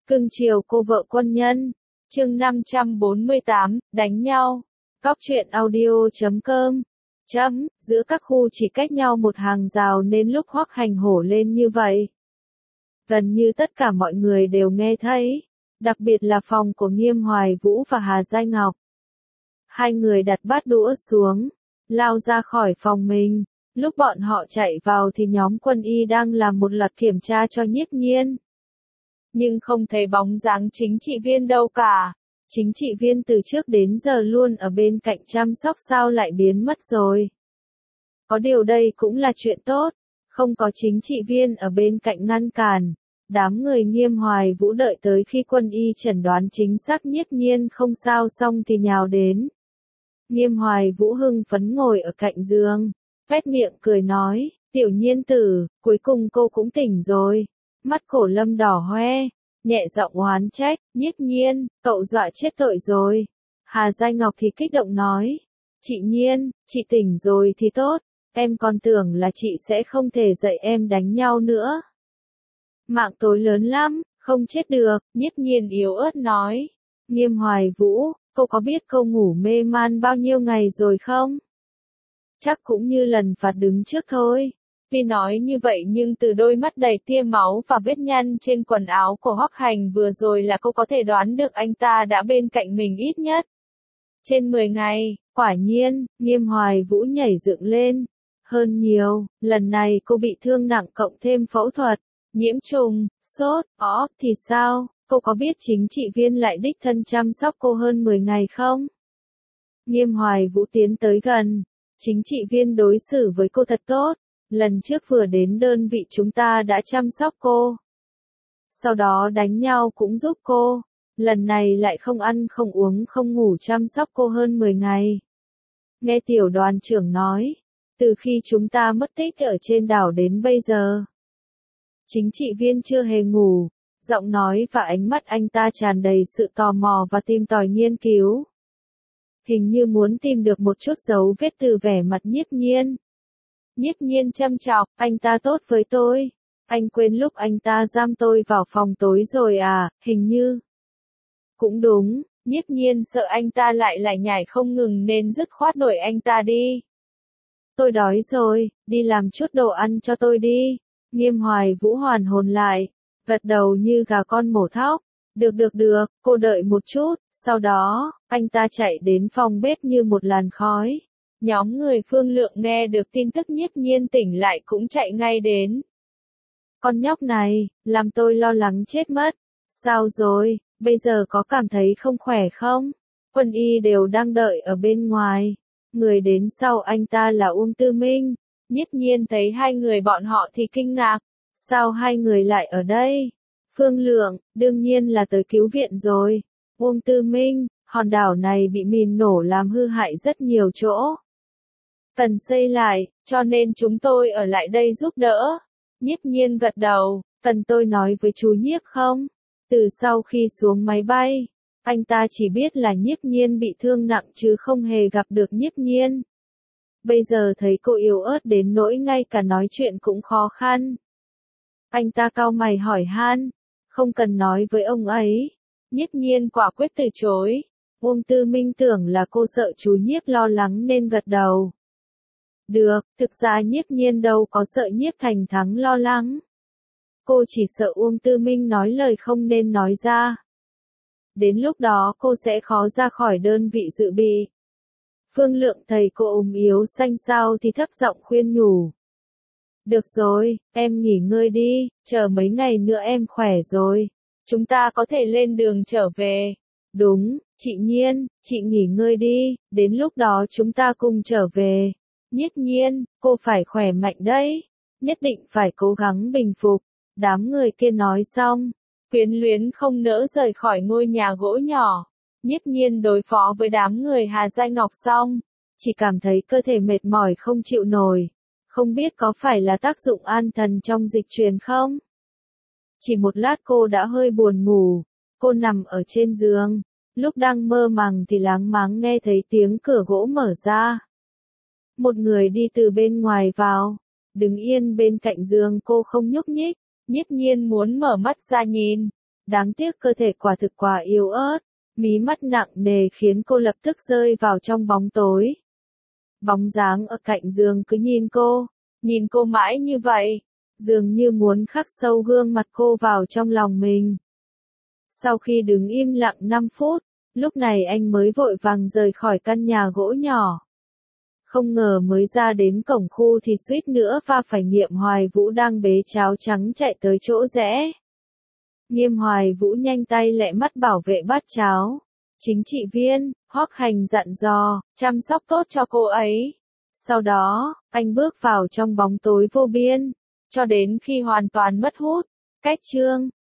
Cưng chiều cô vợ quân nhân. Chương 548, đánh nhau. Cóc truyện audio.com. Giữa các khu chỉ cách nhau một hàng rào nên lúc Hoắc Hành hổ lên như vậy, gần như tất cả mọi người đều nghe thấy, đặc biệt là phòng của Nghiêm Hoài Vũ và Hà Giai Ngọc. Hai người đặt bát đũa xuống, lao ra khỏi phòng mình. Lúc bọn họ chạy vào thì nhóm quân y đang làm một loạt kiểm tra cho Nhiếp Nhiên. Nhưng không thấy bóng dáng chính trị viên đâu cả. Chính trị viên từ trước đến giờ luôn ở bên cạnh chăm sóc sao lại biến mất rồi. Có điều đây cũng là chuyện tốt, không có chính trị viên ở bên cạnh ngăn cản. Đám người Nghiêm Hoài Vũ đợi tới khi quân y chẩn đoán chính xác Nhiếp Nhiên không sao xong thì nhào đến. Nghiêm Hoài Vũ hưng phấn ngồi ở cạnh giường, vét miệng cười nói, tiểu Nhiên tử, cuối cùng cô cũng tỉnh rồi. Mắt Cổ Lâm đỏ hoe, nhẹ giọng oán trách, Nhiếp Nhiên, cậu dọa chết tội rồi. Hà Giai Ngọc thì kích động nói, chị Nhiên, chị tỉnh rồi thì tốt, em còn tưởng là chị sẽ không thể dạy em đánh nhau nữa. Mạng tối lớn lắm, không chết được, Nhiếp Nhiên yếu ớt nói. Nghiêm Hoài Vũ, cô có biết cô ngủ mê man bao nhiêu ngày rồi không? Chắc cũng như lần phạt đứng trước thôi. Tuy nói như vậy nhưng từ đôi mắt đầy tia máu và vết nhăn trên quần áo của Hoắc Hành vừa rồi là cô có thể đoán được anh ta đã bên cạnh mình ít nhất trên 10 ngày. Quả nhiên, Nghiêm Hoài Vũ nhảy dựng lên. Hơn nhiều, lần này cô bị thương nặng cộng thêm phẫu thuật, nhiễm trùng, sốt, thì sao? Cô có biết chính trị viên lại đích thân chăm sóc cô hơn 10 ngày không? Nghiêm Hoài Vũ tiến tới gần. Chính trị viên đối xử với cô thật tốt. Lần trước vừa đến đơn vị chúng ta đã chăm sóc cô. Sau đó đánh nhau cũng giúp cô. Lần này lại không ăn không uống không ngủ chăm sóc cô hơn 10 ngày. Nghe tiểu đoàn trưởng nói, từ khi chúng ta mất tích ở trên đảo đến bây giờ, chính trị viên chưa hề ngủ. Giọng nói và ánh mắt anh ta tràn đầy sự tò mò và tìm tòi nghiên cứu. Hình như muốn tìm được một chút dấu vết từ vẻ mặt Nhiếp Nhiên. Nhiếp Nhiên châm chọc, anh ta tốt với tôi. Anh quên lúc anh ta giam tôi vào phòng tối rồi à, hình như. Cũng đúng, Nhiếp Nhiên sợ anh ta lại lải nhải không ngừng nên dứt khoát đuổi anh ta đi. Tôi đói rồi, đi làm chút đồ ăn cho tôi đi. Nghiêm Hoài Vũ hoàn hồn lại, gật đầu như gà con mổ thóc. Được, cô đợi một chút. Sau đó, anh ta chạy đến phòng bếp như một làn khói. Nhóm người Phương Lượng nghe được tin tức Nhiếp Nhiên tỉnh lại cũng chạy ngay đến. Con nhóc này, làm tôi lo lắng chết mất. Sao rồi, bây giờ có cảm thấy không khỏe không? Quân y đều đang đợi ở bên ngoài. Người đến sau anh ta là Uông Tư Minh. Nhiếp Nhiên thấy hai người bọn họ thì kinh ngạc. Sao hai người lại ở đây? Phương Lượng, đương nhiên là tới cứu viện rồi. Uông Tư Minh, hòn đảo này bị mìn nổ làm hư hại rất nhiều chỗ. Cần xây lại, cho nên chúng tôi ở lại đây giúp đỡ. Nhiếp Nhiên gật đầu, cần tôi nói với chú Nhiếp không? Từ sau khi xuống máy bay, anh ta chỉ biết là Nhiếp Nhiên bị thương nặng chứ không hề gặp được Nhiếp Nhiên. Bây giờ thấy cô yếu ớt đến nỗi ngay cả nói chuyện cũng khó khăn. Anh ta cau mày hỏi han, không cần nói với ông ấy. Nhiếp Nhiên quả quyết từ chối. Uông Tư Minh tưởng là cô sợ chú Nhiếp lo lắng nên gật đầu. Được, thực ra Nhiếp Nhiên đâu có sợ Nhiếp Thành Thắng lo lắng. Cô chỉ sợ Uông Tư Minh nói lời không nên nói ra. Đến lúc đó cô sẽ khó ra khỏi đơn vị dự bị. Phương Lượng thấy cô ốm yếu xanh xao thì thấp giọng khuyên nhủ. Được rồi, em nghỉ ngơi đi, chờ mấy ngày nữa em khỏe rồi. Chúng ta có thể lên đường trở về. Đúng, chị Nhiên, chị nghỉ ngơi đi, đến lúc đó chúng ta cùng trở về. Nhiếp Nhiên, cô phải khỏe mạnh đấy. Nhất định phải cố gắng bình phục. Đám người kia nói xong, quyến luyến không nỡ rời khỏi ngôi nhà gỗ nhỏ. Nhiếp Nhiên đối phó với đám người Hà Giai Ngọc xong, chỉ cảm thấy cơ thể mệt mỏi không chịu nổi. Không biết có phải là tác dụng an thần trong dịch truyền không? Chỉ một lát cô đã hơi buồn ngủ. Cô nằm ở trên giường. Lúc đang mơ màng thì láng máng nghe thấy tiếng cửa gỗ mở ra. Một người đi từ bên ngoài vào. Đứng yên bên cạnh giường cô không nhúc nhích. Nhiếp Nhiên muốn mở mắt ra nhìn. Đáng tiếc cơ thể quả thực quá yếu ớt, mí mắt nặng nề khiến cô lập tức rơi vào trong bóng tối. Bóng dáng ở cạnh giường cứ nhìn cô mãi như vậy, dường như muốn khắc sâu gương mặt cô vào trong lòng mình. Sau khi đứng im lặng 5 phút, lúc này anh mới vội vàng rời khỏi căn nhà gỗ nhỏ. Không ngờ mới ra đến cổng khu thì suýt nữa va phải Nghiêm Hoài Vũ đang bế cháo trắng chạy tới chỗ rẽ. Nghiêm Hoài Vũ nhanh tay lẹ mắt bảo vệ bát cháo. Chính trị viên, Hoắc Hành dặn dò, chăm sóc tốt cho cô ấy. Sau đó, anh bước vào trong bóng tối vô biên, cho đến khi hoàn toàn mất hút. Cách chương